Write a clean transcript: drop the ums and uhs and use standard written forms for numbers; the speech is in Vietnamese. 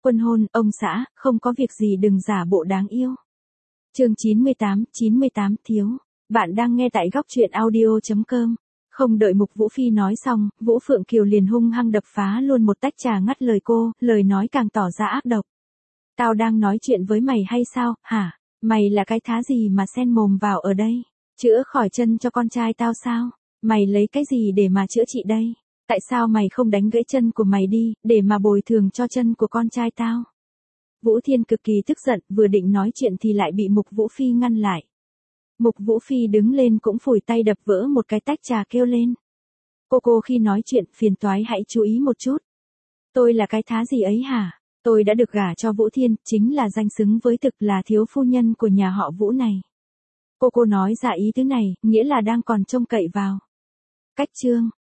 Quân hôn, ông xã, không có việc gì đừng giả bộ đáng yêu. Chương 98, thiếu. Bạn đang nghe tại góc truyện audio.com. Không đợi Mục Vũ Phi nói xong, Vũ Phượng Kiều liền hung hăng đập phá luôn một tách trà ngắt lời cô, lời nói càng tỏ ra ác độc. Tao đang nói chuyện với mày hay sao, hả? Mày là cái thá gì mà xen mồm vào ở đây? Chữa khỏi chân cho con trai tao sao? Mày lấy cái gì để mà chữa trị đây? Tại sao mày không đánh gãy chân của mày đi, để mà bồi thường cho chân của con trai tao? Vũ Thiên cực kỳ tức giận, vừa định nói chuyện thì lại bị Mục Vũ Phi ngăn lại. Mục Vũ Phi đứng lên cũng phủi tay đập vỡ một cái tách trà kêu lên. Cô khi nói chuyện phiền toái hãy chú ý một chút. Tôi là cái thá gì ấy hả? Tôi đã được gả cho Vũ Thiên, chính là danh xứng với thực là thiếu phu nhân của nhà họ Vũ này. Cô nói ra ý tứ này, nghĩa là đang còn trông cậy vào. Cách chương,